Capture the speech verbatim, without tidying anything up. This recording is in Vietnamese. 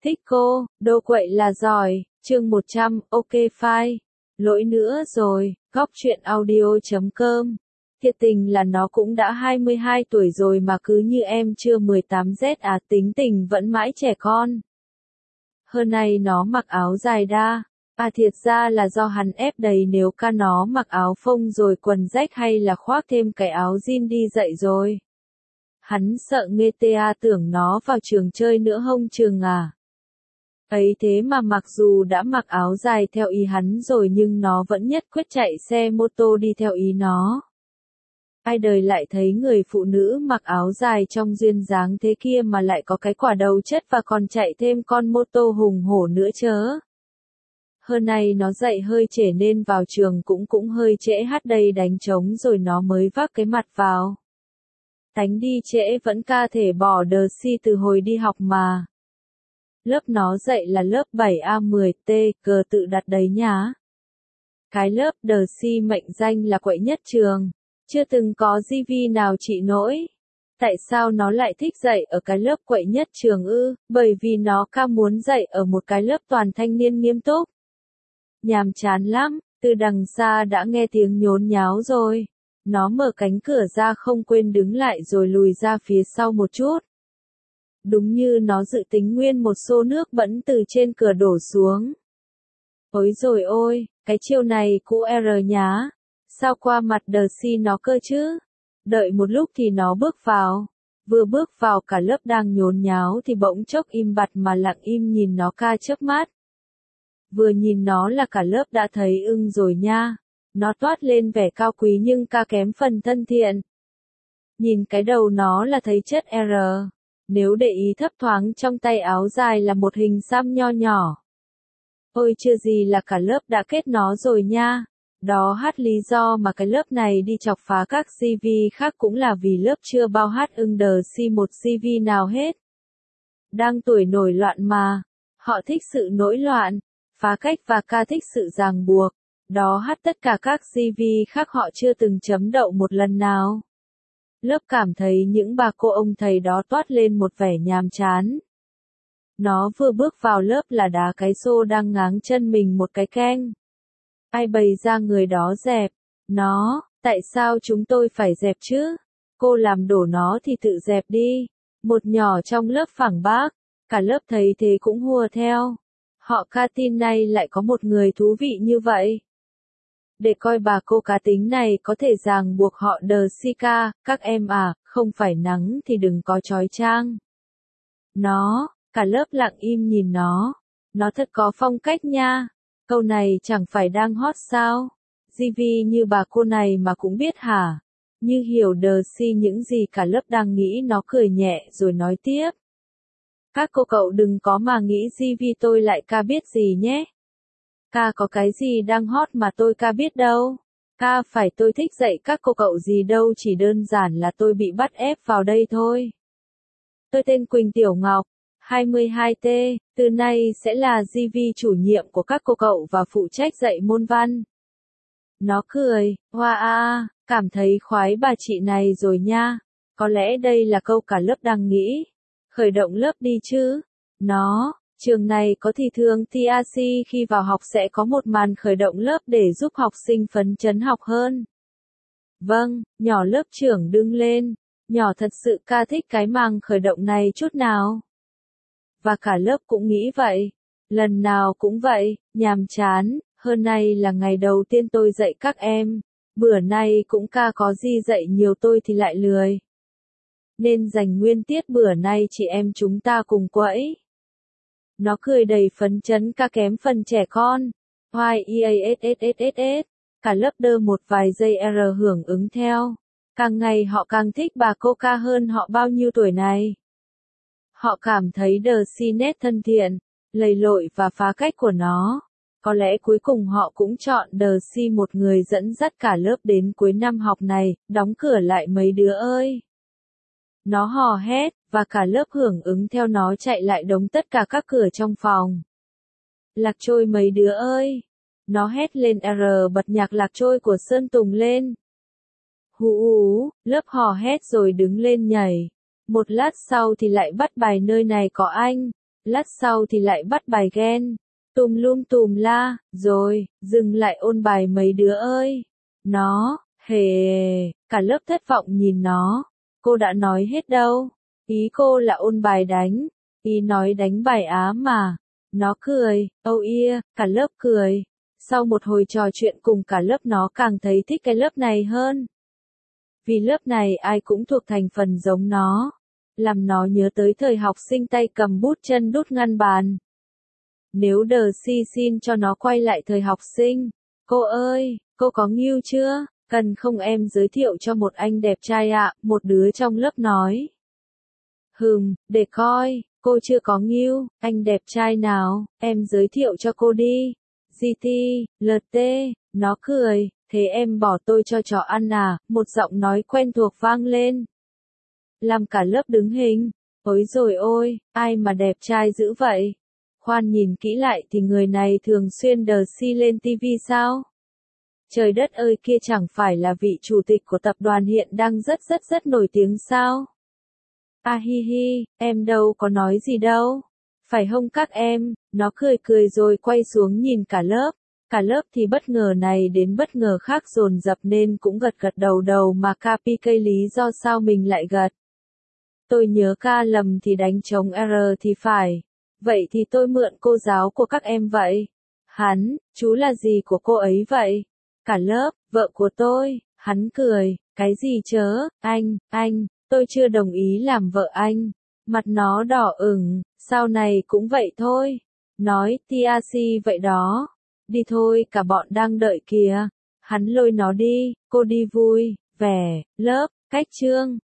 Thích cô, đô quậy là giỏi, chương một trăm, ok file. Lỗi nữa rồi, góc truyện audio chấm com. Thiệt tình là nó cũng đã hai mươi hai tuổi rồi mà cứ như em chưa mười tám Z à, tính tình vẫn mãi trẻ con. Hơn này nó mặc áo dài đa. À thiệt ra là do hắn ép đầy, nếu ca nó mặc áo phông rồi quần rách hay là khoác thêm cái áo jean đi dậy rồi. Hắn sợ nghe ta tưởng nó vào trường chơi nữa hông trường à. Ấy thế mà mặc dù đã mặc áo dài theo ý hắn rồi nhưng nó vẫn nhất quyết chạy xe mô tô đi theo ý nó. Ai đời lại thấy người phụ nữ mặc áo dài trong duyên dáng thế kia mà lại có cái quả đầu chất và còn chạy thêm con mô tô hùng hổ nữa chớ. Hơn này nó dậy hơi trễ nên vào trường cũng cũng hơi trễ, hát đây đánh trống rồi nó mới vác cái mặt vào. Tánh đi trễ vẫn ca thể bỏ đờ si từ hồi đi học mà. Lớp nó dạy là lớp bảy A mười T, cờ tự đặt đấy nhá. Cái lớp đờ si mệnh danh là quậy nhất trường. Chưa từng có gi vi nào trị nổi. Tại sao nó lại thích dạy ở cái lớp quậy nhất trường ư? Bởi vì nó ca muốn dạy ở một cái lớp toàn thanh niên nghiêm túc. Nhàm chán lắm, từ đằng xa đã nghe tiếng nhốn nháo rồi. Nó mở cánh cửa ra không quên đứng lại rồi lùi ra phía sau một chút. Đúng như nó dự tính, nguyên một xô nước bẩn từ trên cửa đổ xuống. Ôi rồi ôi, cái chiêu này cũ R nhá. Sao qua mặt đờ si nó cơ chứ? Đợi một lúc thì nó bước vào. Vừa bước vào cả lớp đang nhốn nháo thì bỗng chốc im bặt mà lặng im nhìn nó ca chớp mắt. Vừa nhìn nó là cả lớp đã thấy ưng rồi nha. Nó toát lên vẻ cao quý nhưng ca kém phần thân thiện. Nhìn cái đầu nó là thấy chất R. Nếu để ý thấp thoáng trong tay áo dài là một hình xăm nho nhỏ. Ôi chưa gì là cả lớp đã kết nó rồi nha. Đó hát lý do mà cái lớp này đi chọc phá các gi vi khác cũng là vì lớp chưa bao hát ưng đờ si một gi vi nào hết. Đang tuổi nổi loạn mà. Họ thích sự nổi loạn, phá cách và ca thích sự ràng buộc. Đó hát tất cả các gi vi khác họ chưa từng chấm đậu một lần nào. Lớp cảm thấy những bà cô ông thầy đó toát lên một vẻ nhàm chán. Nó vừa bước vào lớp là đá cái xô đang ngáng chân mình một cái keng. Ai bày ra người đó dẹp. Nó, tại sao chúng tôi phải dẹp chứ? Cô làm đổ nó thì tự dẹp đi. Một nhỏ trong lớp phản bác. Cả lớp thấy thế cũng hùa theo. Họ ca tin nay lại có một người thú vị như vậy. Để coi bà cô cá tính này có thể ràng buộc họ đờ si ca, các em à, không phải nắng thì đừng có chói chang. Nó, cả lớp lặng im nhìn nó. Nó thật có phong cách nha. Câu này chẳng phải đang hot sao? gi vi như bà cô này mà cũng biết hả? Như hiểu đờ si những gì cả lớp đang nghĩ, nó cười nhẹ rồi nói tiếp. Các cô cậu đừng có mà nghĩ gi vi tôi lại ca biết gì nhé. Ca có cái gì đang hot mà tôi ca biết đâu. Ca phải tôi thích dạy các cô cậu gì đâu, chỉ đơn giản là tôi bị bắt ép vào đây thôi. Tôi tên Quỳnh Tiểu Ngọc, hai mươi hai T, từ nay sẽ là gi vi chủ nhiệm của các cô cậu và phụ trách dạy môn văn. Nó cười, hoa a, cảm thấy khoái bà chị này rồi nha. Có lẽ đây là câu cả lớp đang nghĩ. Khởi động lớp đi chứ. Nó, trường này có thì thường tê a xê khi vào học sẽ có một màn khởi động lớp để giúp học sinh phấn chấn học hơn. Vâng, nhỏ lớp trưởng đứng lên. Nhỏ thật sự ca thích cái màn khởi động này chút nào. Và cả lớp cũng nghĩ vậy. Lần nào cũng vậy, nhàm chán. Hơn nay là ngày đầu tiên tôi dạy các em. Bữa nay cũng ca có gì dạy nhiều tôi thì lại lười. Nên dành nguyên tiết bữa nay chị em chúng ta cùng quẫy. Nó cười đầy phấn chấn ca kém phần trẻ con. Y a s s s s s. Cả lớp đơ một vài giây R hưởng ứng theo. Càng ngày họ càng thích bà cô ca hơn họ bao nhiêu tuổi này. Họ cảm thấy đờ si nét thân thiện, lầy lội và phá cách của nó. Có lẽ cuối cùng họ cũng chọn đờ si một người dẫn dắt cả lớp đến cuối năm học này, đóng cửa lại mấy đứa ơi. Nó hò hét, và cả lớp hưởng ứng theo nó chạy lại đóng tất cả các cửa trong phòng. Lạc trôi mấy đứa ơi. Nó hét lên R bật nhạc Lạc Trôi của Sơn Tùng lên. Hú hú, lớp hò hét rồi đứng lên nhảy. Một lát sau thì lại bắt bài Nơi Này Có Anh. Lát sau thì lại bắt bài ghen. Tùm lum tùm la, rồi, dừng lại ôn bài mấy đứa ơi. Nó, hề, cả lớp thất vọng nhìn nó. Cô đã nói hết đâu. Ý cô là ôn bài đánh. Ý nói đánh bài á mà. Nó cười, oh yeah, cả lớp cười. Sau một hồi trò chuyện cùng cả lớp nó càng thấy thích cái lớp này hơn. Vì lớp này ai cũng thuộc thành phần giống nó. Làm nó nhớ tới thời học sinh tay cầm bút chân đút ngăn bàn. Nếu đờ si xin cho nó quay lại thời học sinh. Cô ơi, cô có nghêu chưa? Cần không em giới thiệu cho một anh đẹp trai ạ, à? Một đứa trong lớp nói. Hừm, để coi, cô chưa có nghêu, anh đẹp trai nào, em giới thiệu cho cô đi. giê tê, lờ tê, nó cười, thế em bỏ tôi cho chó ăn à, một giọng nói quen thuộc vang lên. Làm cả lớp đứng hình, ôi rồi ôi, ai mà đẹp trai dữ vậy? Khoan nhìn kỹ lại thì người này thường xuyên đờ si lên tivi sao? Trời đất ơi, kia chẳng phải là vị chủ tịch của tập đoàn hiện đang rất rất rất nổi tiếng sao? À hi hi, em đâu có nói gì đâu. Phải không các em? Nó cười cười rồi quay xuống nhìn cả lớp. Cả lớp thì bất ngờ này đến bất ngờ khác dồn dập nên cũng gật gật đầu đầu mà copy cây lý do sao mình lại gật. Tôi nhớ ca lầm thì đánh trống R thì phải. Vậy thì tôi mượn cô giáo của các em vậy. Hắn, chú là gì của cô ấy vậy? Cả lớp, vợ của tôi. Hắn cười, cái gì chớ, anh, anh, tôi chưa đồng ý làm vợ anh. Mặt nó đỏ ửng, sau này cũng vậy thôi. Nói, tê a xê vậy đó. Đi thôi, cả bọn đang đợi kìa. Hắn lôi nó đi, cô đi vui, vẻ, lớp, cách chương.